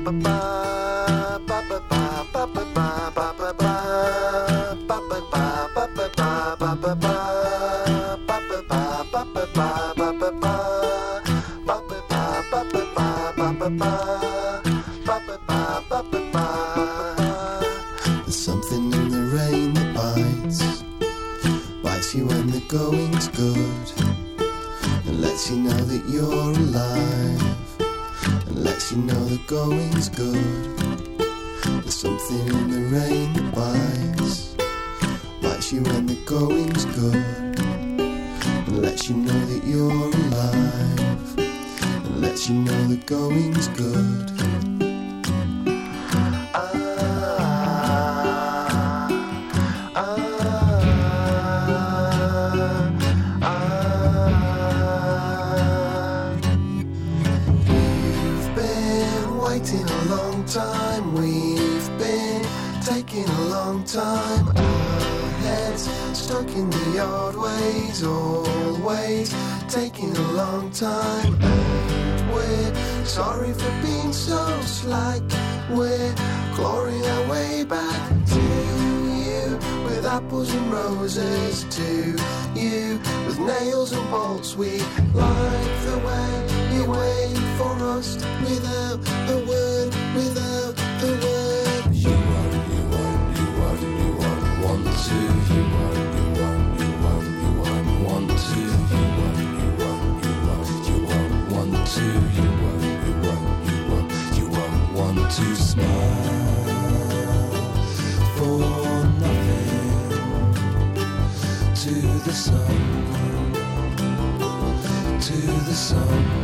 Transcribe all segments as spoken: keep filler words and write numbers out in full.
something in the rain that bites, bites you when the going's good, and lets you know that you're alive, and lets you know the going's good. There's something in the rain that bites, bites you when the going's good, and lets you know that you're alive, and lets you know the going's good. Time we've been taking a long time, our heads stuck in the old ways, always taking a long time, and we're sorry for being so slack, we're clawing our way back to you with apples and roses, to you with nails and bolts. We like the way you wait for us without a word, without the word. You want, you want, you want, you want, want to. You want, you want, you want, you want, want to. You want, you want, you want, you want, want to. You want, you want, you want, you want, want to smile for nothing to the sun, to the sun.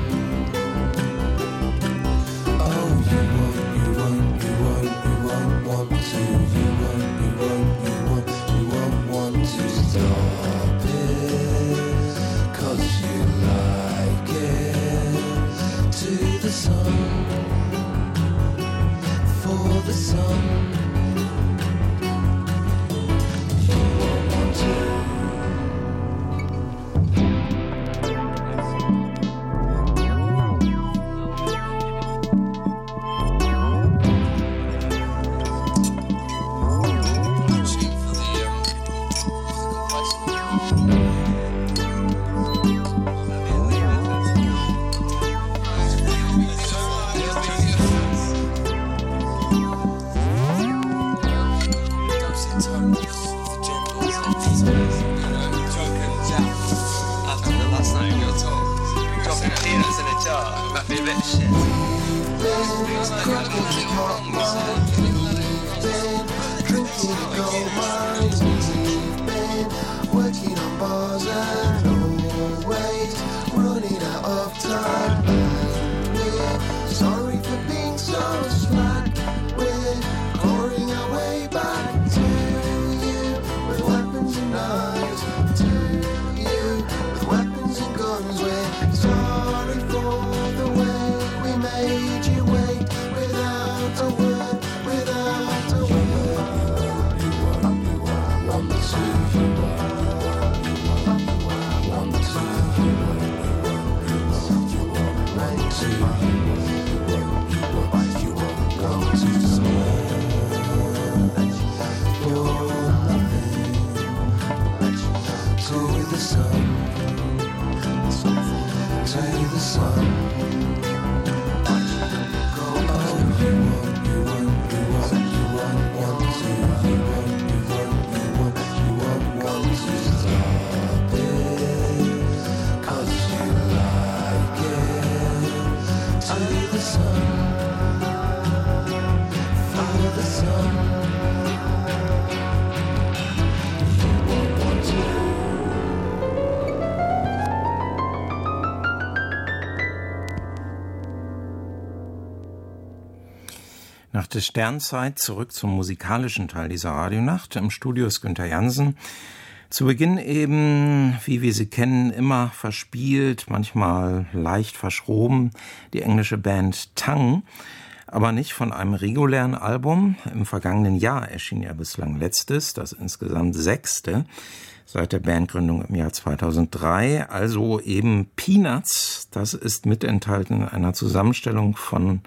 Nach der Sternzeit zurück zum musikalischen Teil dieser Radionacht. Im Studio ist Günther Jansen. Zu Beginn eben, wie wir sie kennen, immer verspielt, manchmal leicht verschroben, die englische Band Tongue, aber nicht von einem regulären Album. Im vergangenen Jahr erschien ja bislang letztes, das insgesamt sechste, seit der Bandgründung im Jahr zweitausenddrei, also eben Peanuts. Das ist mit enthalten in einer Zusammenstellung von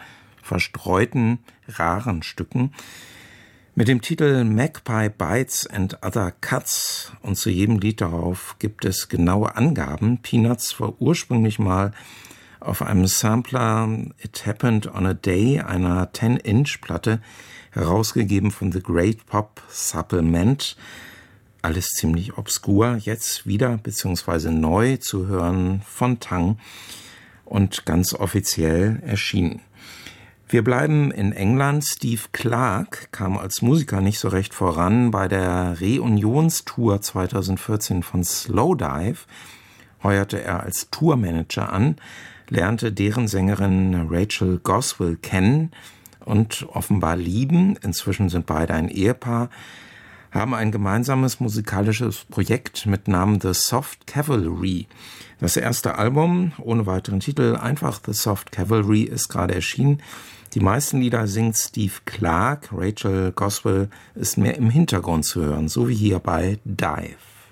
verstreuten, raren Stücken. Mit dem Titel Magpie Bites and Other Cuts und zu jedem Lied darauf gibt es genaue Angaben. Peanuts war ursprünglich mal auf einem Sampler It Happened on a Day, einer zehn-Inch-Platte, herausgegeben von The Great Pop Supplement. Alles ziemlich obskur, jetzt wieder beziehungsweise neu zu hören von Tang und ganz offiziell erschienen. Wir bleiben in England. Steve Clark kam als Musiker nicht so recht voran bei der Reunionstour zweitausendvierzehn von Slowdive. Heuerte er als Tourmanager an, lernte deren Sängerin Rachel Goswell kennen und offenbar lieben. Inzwischen sind beide ein Ehepaar, haben ein gemeinsames musikalisches Projekt mit Namen The Soft Cavalry. Das erste Album, ohne weiteren Titel, einfach The Soft Cavalry, ist gerade erschienen. Die meisten Lieder singt Steve Clark, Rachel Goswell ist mehr im Hintergrund zu hören, so wie hier bei Dive.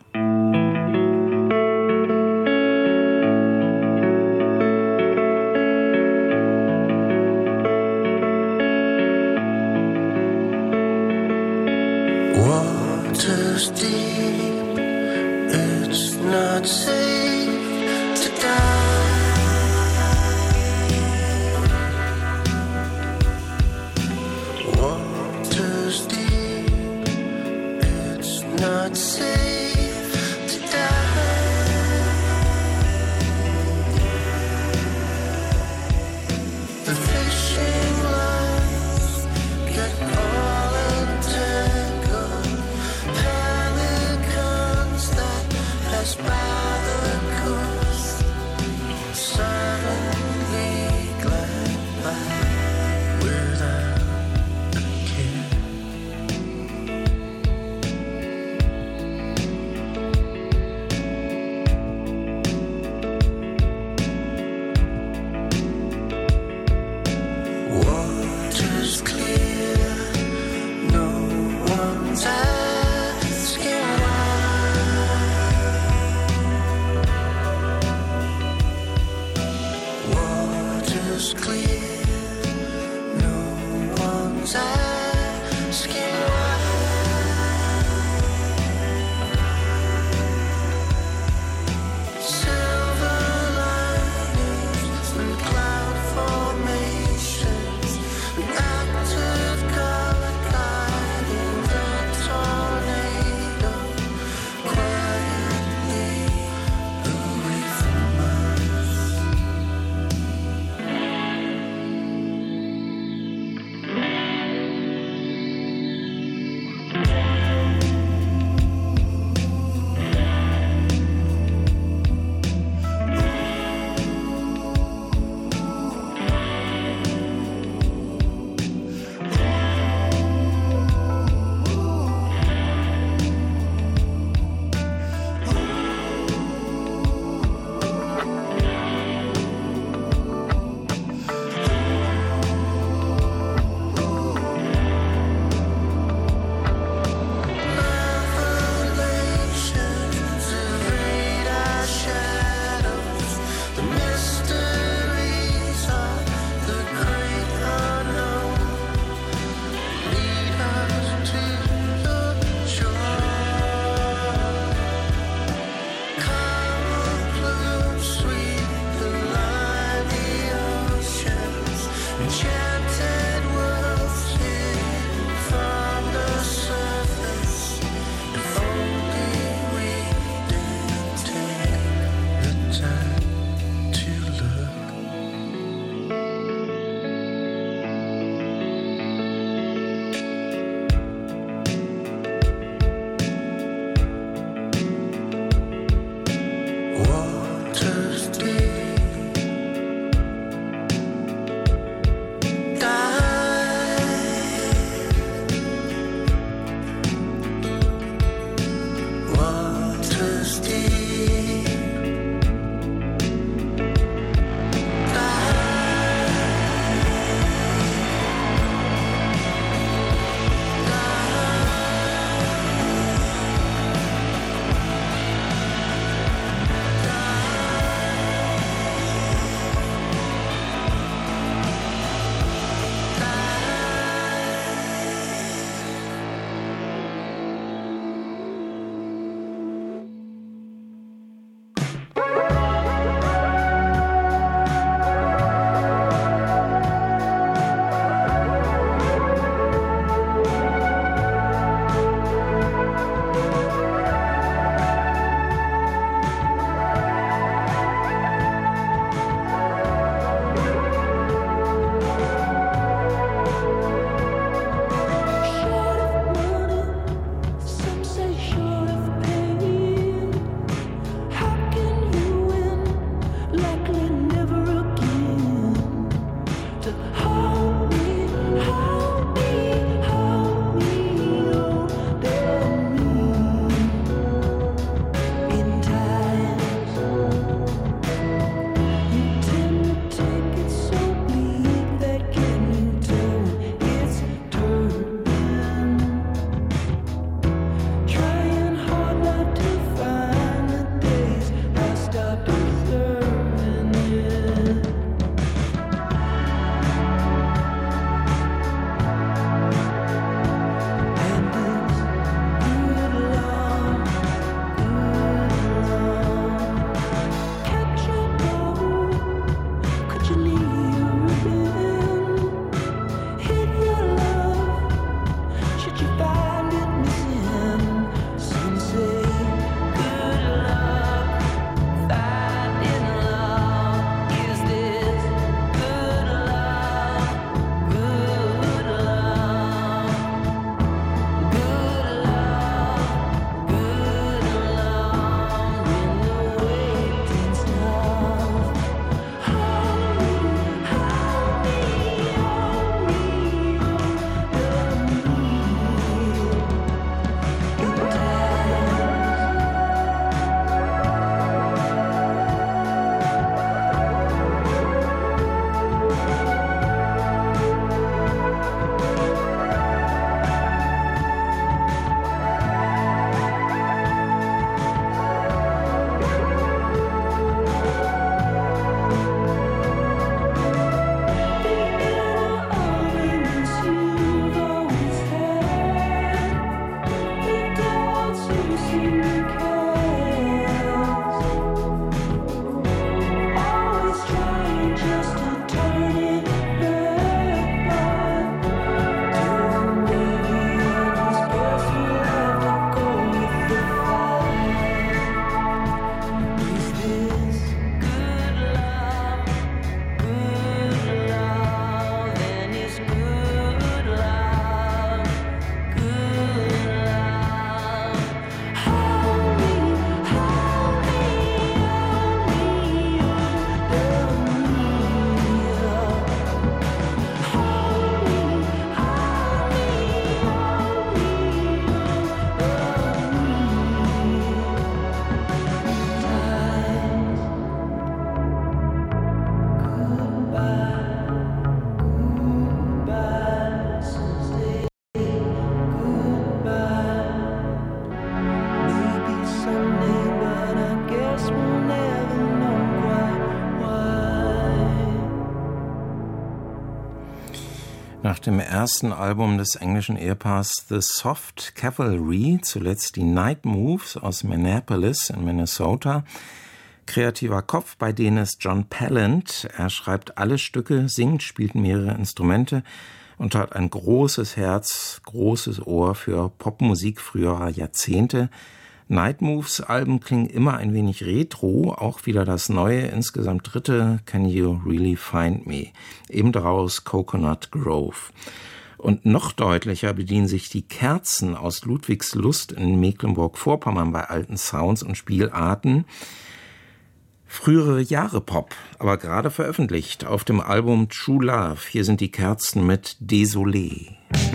Water's deep, it's not safe to dive. Water's deep, it's not safe to dive. The fishing lines get all entangled. Pelicans that pass by the coast silently glide by without a care. dem ersten Album des englischen Ehepaars The Soft Cavalry, zuletzt die Night Moves aus Minneapolis in Minnesota. Kreativer Kopf bei denen ist John Palland. Er schreibt alle Stücke, singt, spielt mehrere Instrumente und hat ein großes Herz, großes Ohr für Popmusik früherer Jahrzehnte. Night Moves Alben klingen immer ein wenig retro, auch wieder das neue, insgesamt dritte Can You Really Find Me, eben daraus Coconut Grove. Und noch deutlicher bedienen sich die Kerzen aus Ludwigslust in Mecklenburg-Vorpommern bei alten Sounds und Spielarten. Frühere Jahre Pop, aber gerade veröffentlicht auf dem Album True Love. Hier sind die Kerzen mit Désolé.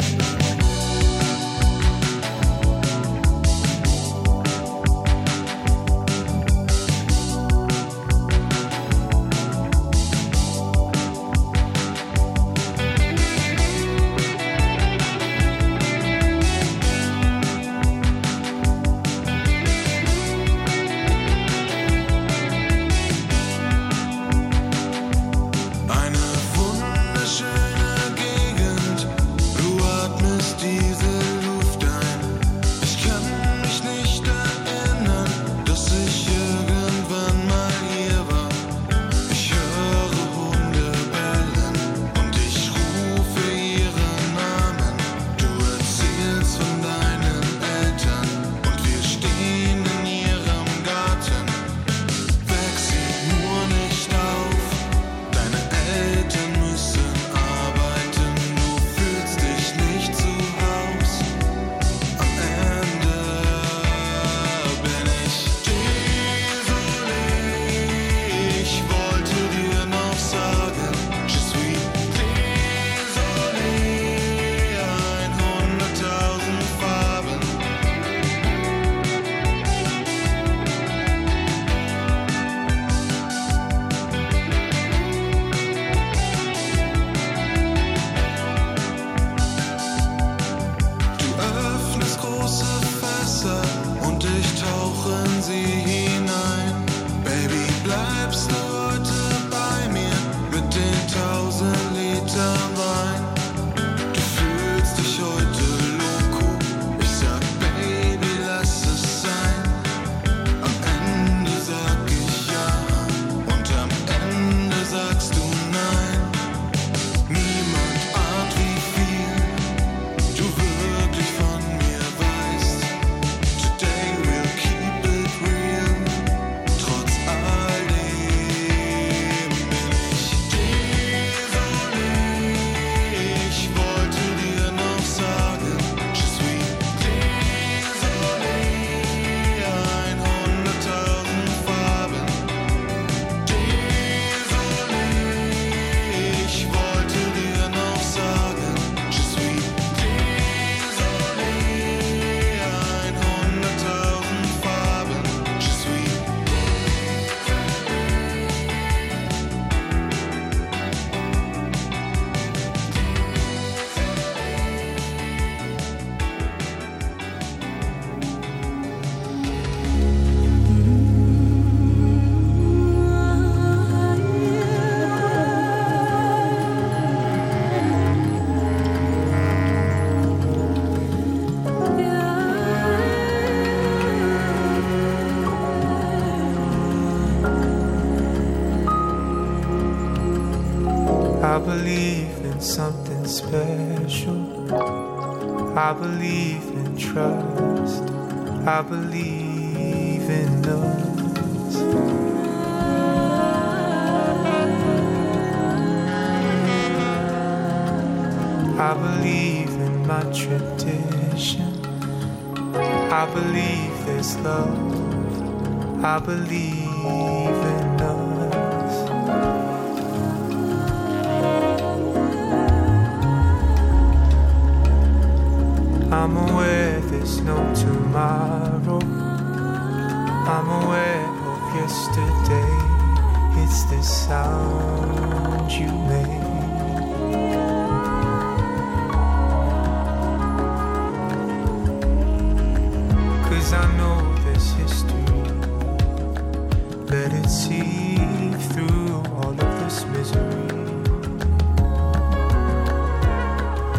I believe in something special. I believe in trust. I believe in us. I believe in my tradition. I believe there's love. I believe in us. I'm aware there's no tomorrow. I'm aware of yesterday. It's the sound you made. Cause I know there's history. Let it see through all of this misery.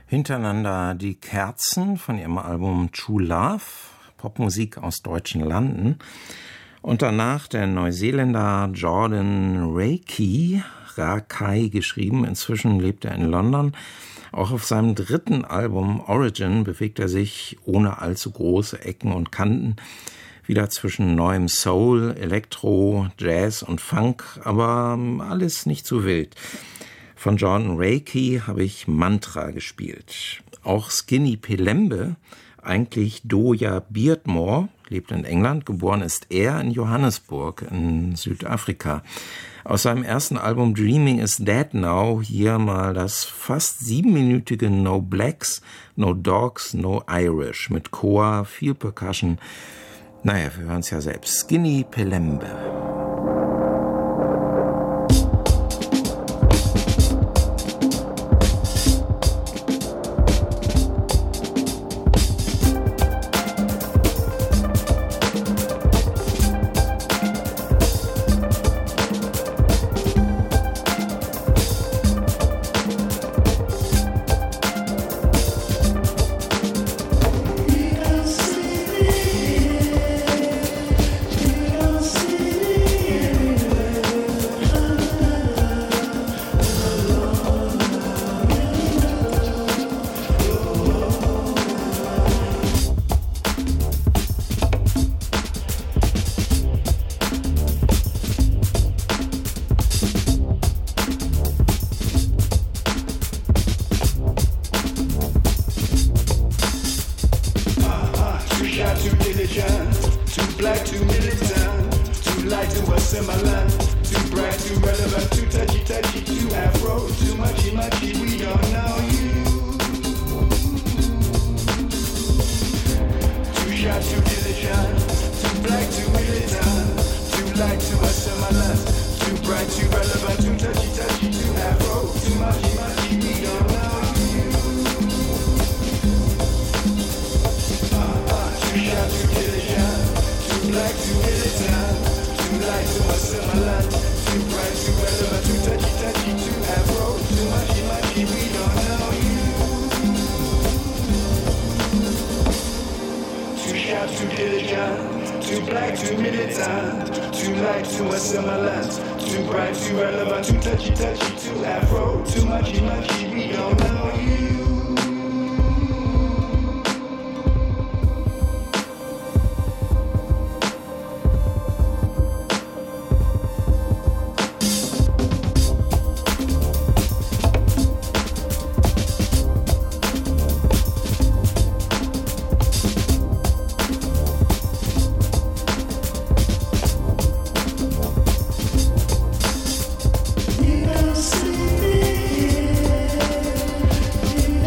Hintereinander die Kerzen von ihrem Album True Love, Popmusik aus deutschen Landen. Und danach der Neuseeländer Jordan Rakei, Rakei geschrieben, inzwischen lebt er in London. Auch auf seinem dritten Album Origin bewegt er sich ohne allzu große Ecken und Kanten wieder zwischen neuem Soul, Elektro, Jazz und Funk, aber alles nicht zu wild. Von Jordan Rakei habe ich Mantra gespielt. Auch Skinny Pelembe, eigentlich Doja Beardmore, lebt in England, geboren ist er in Johannesburg in Südafrika. Aus seinem ersten Album Dreaming is Dead Now hier mal das fast siebenminütige No Blacks, No Dogs, No Irish mit Chor, viel Percussion. Naja, wir hören es ja selbst. Skinny Pelembe. See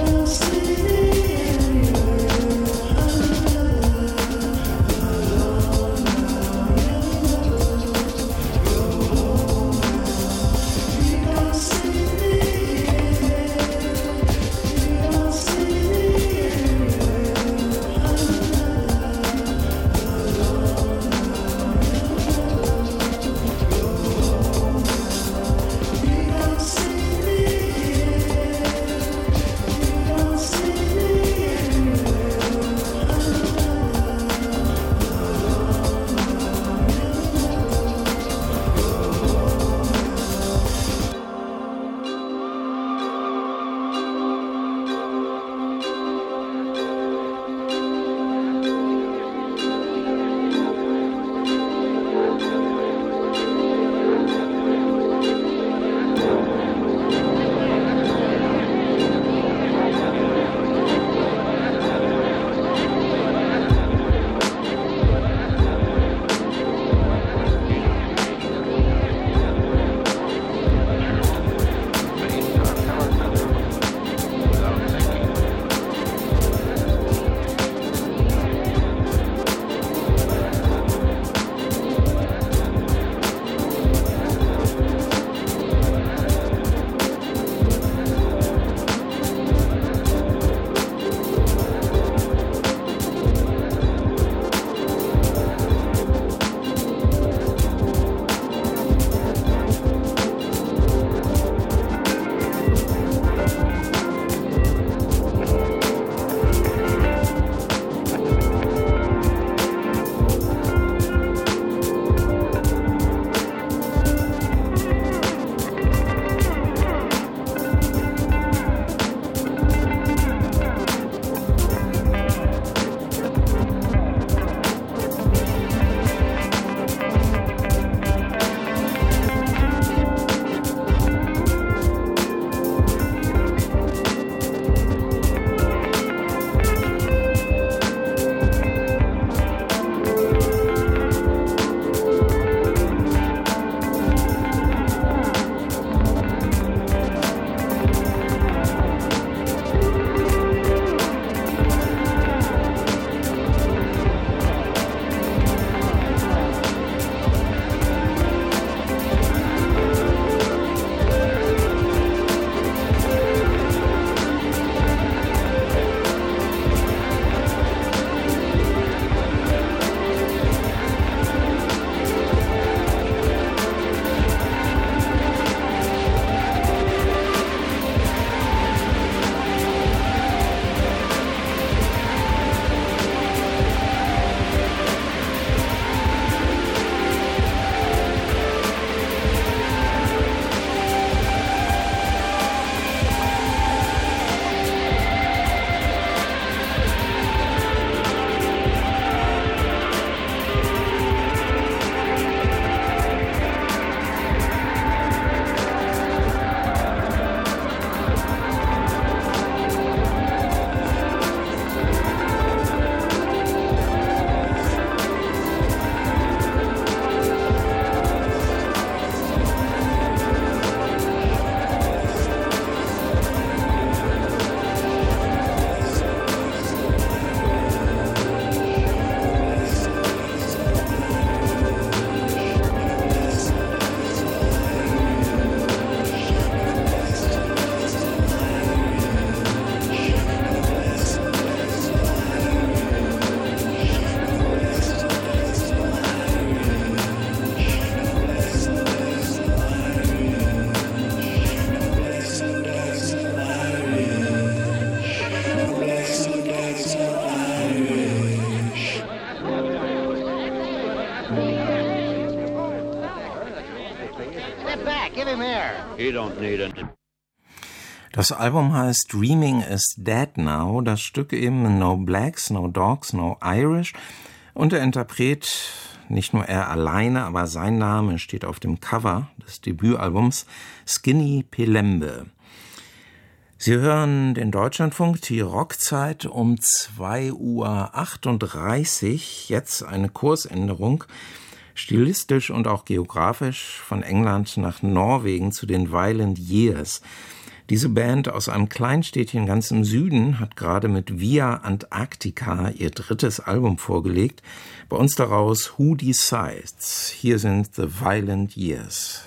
there. He don't need it. Das Album heißt Dreaming is Dead Now, das Stück eben No Blacks, No Dogs, No Irish und der Interpret, nicht nur er alleine, aber sein Name steht auf dem Cover des Debütalbums, Skinny Pelembe. Sie hören den Deutschlandfunk, die Rockzeit um zwei Uhr achtunddreißig, jetzt eine Kursänderung, stilistisch und auch geografisch von England nach Norwegen zu den Violent Years. Diese Band aus einem Kleinstädtchen ganz im Süden hat gerade mit Via Antarctica ihr drittes Album vorgelegt. Bei uns daraus Who Decides? Hier sind The Violent Years.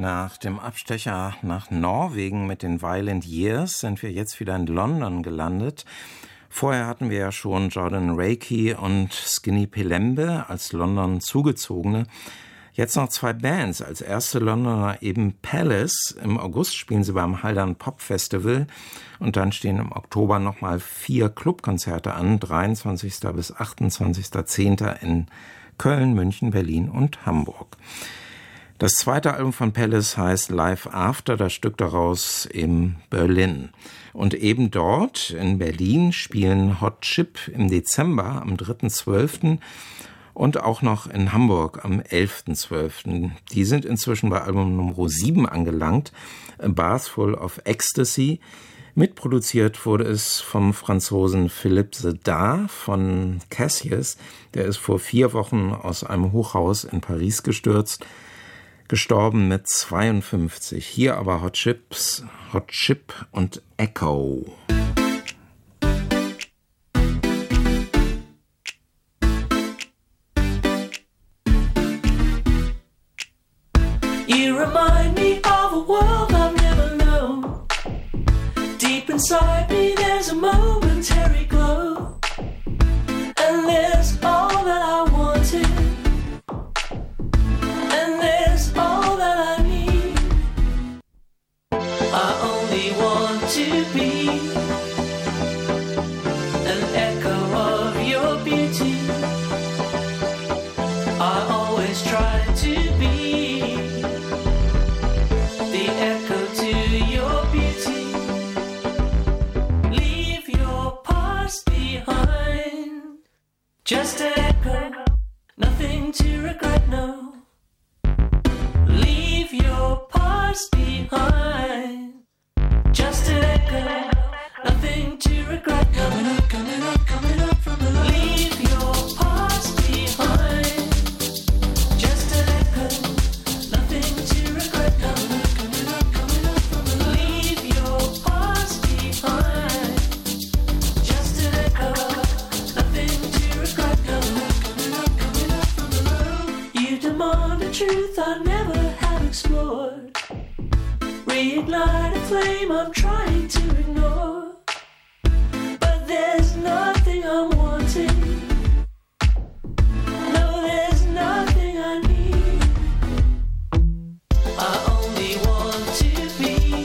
Nach dem Abstecher nach Norwegen mit den Violent Years sind wir jetzt wieder in London gelandet. Vorher hatten wir ja schon Jordan Rakey und Skinny Pelembe als London zugezogene. Jetzt noch zwei Bands. Als erste Londoner eben Palace. Im August spielen sie beim Haldern Pop Festival. Und dann stehen im Oktober nochmal vier Clubkonzerte an. dreiundzwanzigsten bis achtundzwanzigsten zehnten in Köln, München, Berlin und Hamburg. Das zweite Album von Palace heißt Live After, das Stück daraus in Berlin. Und eben dort in Berlin spielen Hot Chip im Dezember am dritten zwölften und auch noch in Hamburg am elften zwölften Die sind inzwischen bei Album Nummer sieben angelangt, A Bath Full of Ecstasy. Mitproduziert wurde es vom Franzosen Philippe Zedar von Cassius. Der ist vor vier Wochen aus einem Hochhaus in Paris gestürzt. Gestorben mit zweiundfünfzig. Hier aber Hot Chips, Hot Chip und Echo. You remind me of a world I've never known. Deep inside me there's a momentary glow. And there's all that I wanted. And there's all that I need. I only want to be an echo of your beauty. I always try to be the echo to your beauty. Leave your past behind. Just an echo, nothing to regret, no. Leave your past behind. Just an echo, nothing to regret. Coming up, coming up, coming up from below. Leave your past behind. Just an echo, nothing to regret. Coming up, coming up, coming up from below. Leave your past behind. Just an echo, nothing to regret. Coming up, coming up, coming up from below. You demand a truth I never have explored. Reignite a flame I'm trying to ignore. But there's nothing I'm wanting. No, there's nothing I need. I only want to be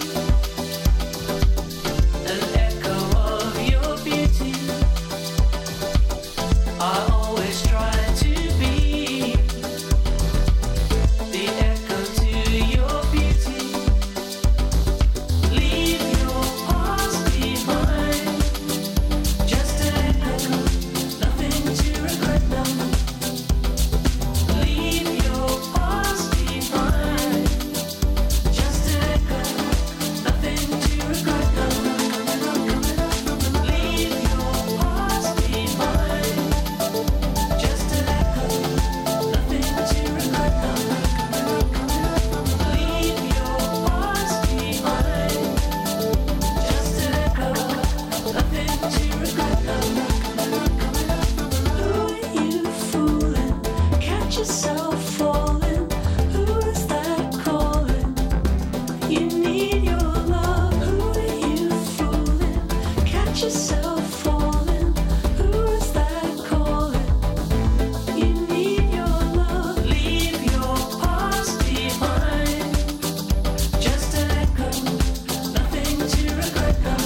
an echo of your beauty. I always try to be the echo to your beauty. Leave your past behind. Just an echo, nothing to regret, no. Leave your past behind. Just an echo, nothing to regret, no. Leave your past behind. Just an echo, nothing to regret, no. Leave your past behind. Just an echo, nothing to regret, no. Who are you fooling? Catch yourself falling. Who is that calling? You need your love. Who are you fooling? Catch yourself falling. Who is that calling? You need your love. Leave your past behind. Just an echo, nothing to regret, no.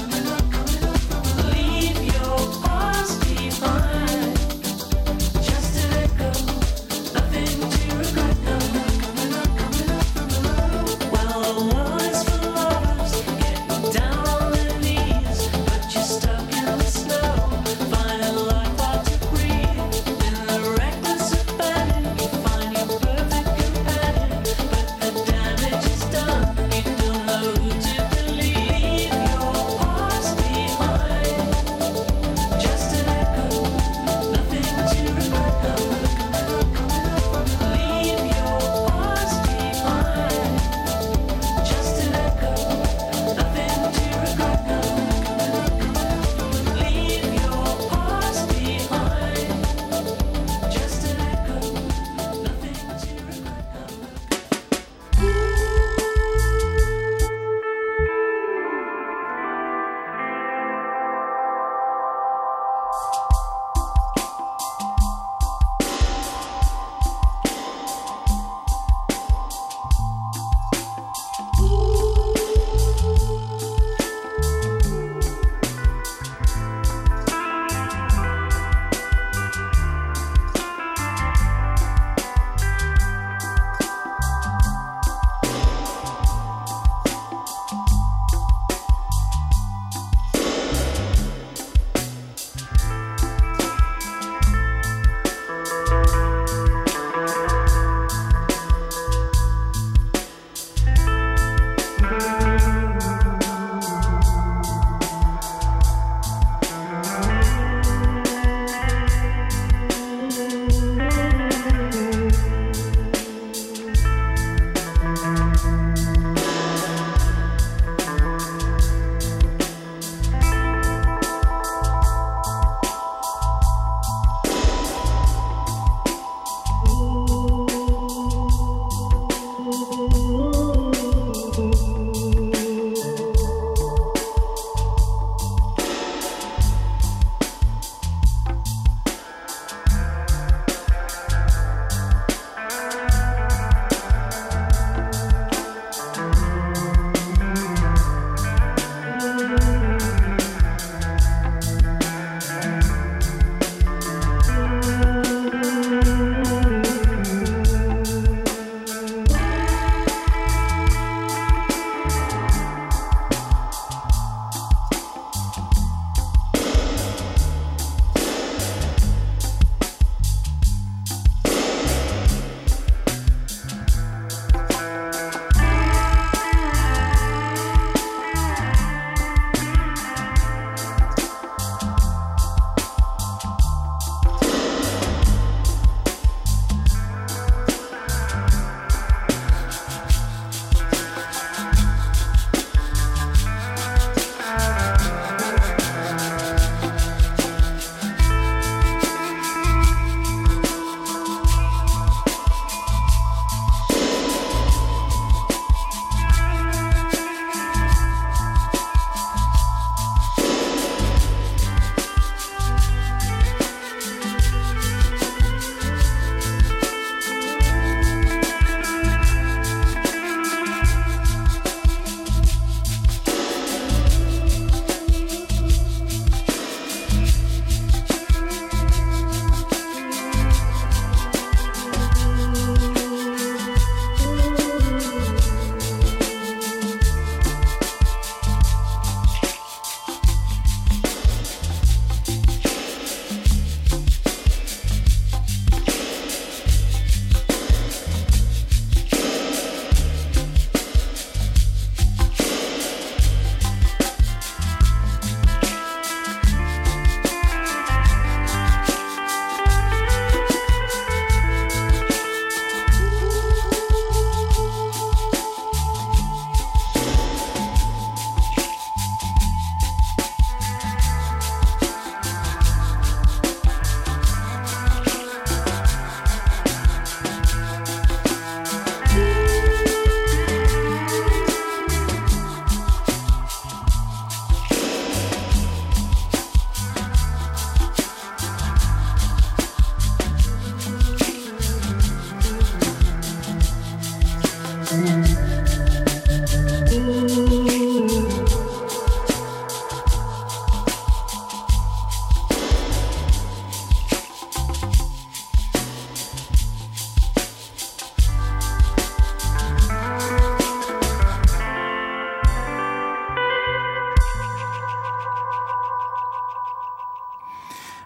Leave your past behind. Just an echo, nothing to regret, no. Well, one is for lovers, getting down on their knees, but you're stuck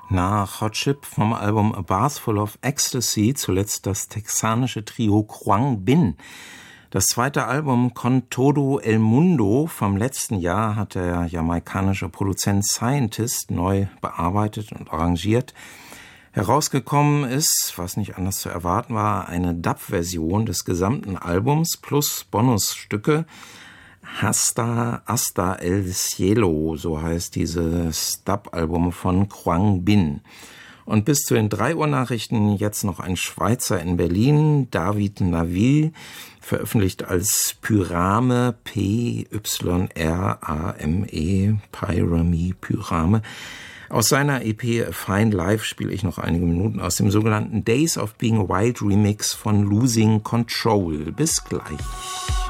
Nach Hot Chip vom Album A Bath Full of Ecstasy zuletzt das texanische Trio Quang Binh. Das zweite Album Con Todo El Mundo vom letzten Jahr hat der jamaikanische Produzent Scientist neu bearbeitet und arrangiert. Herausgekommen ist, was nicht anders zu erwarten war, eine Dub-Version des gesamten Albums plus Bonusstücke. Hasta Hasta El Cielo, so heißt dieses Dub-Album von Quang Binh. Und bis zu den drei Uhr Nachrichten jetzt noch ein Schweizer in Berlin, David Naville, veröffentlicht als Pyrame, P Y R A M E, Pyrame, Pyrame. Aus seiner E P Fine Life spiele ich noch einige Minuten aus dem sogenannten Days of Being Wild Remix von Losing Control. Bis gleich.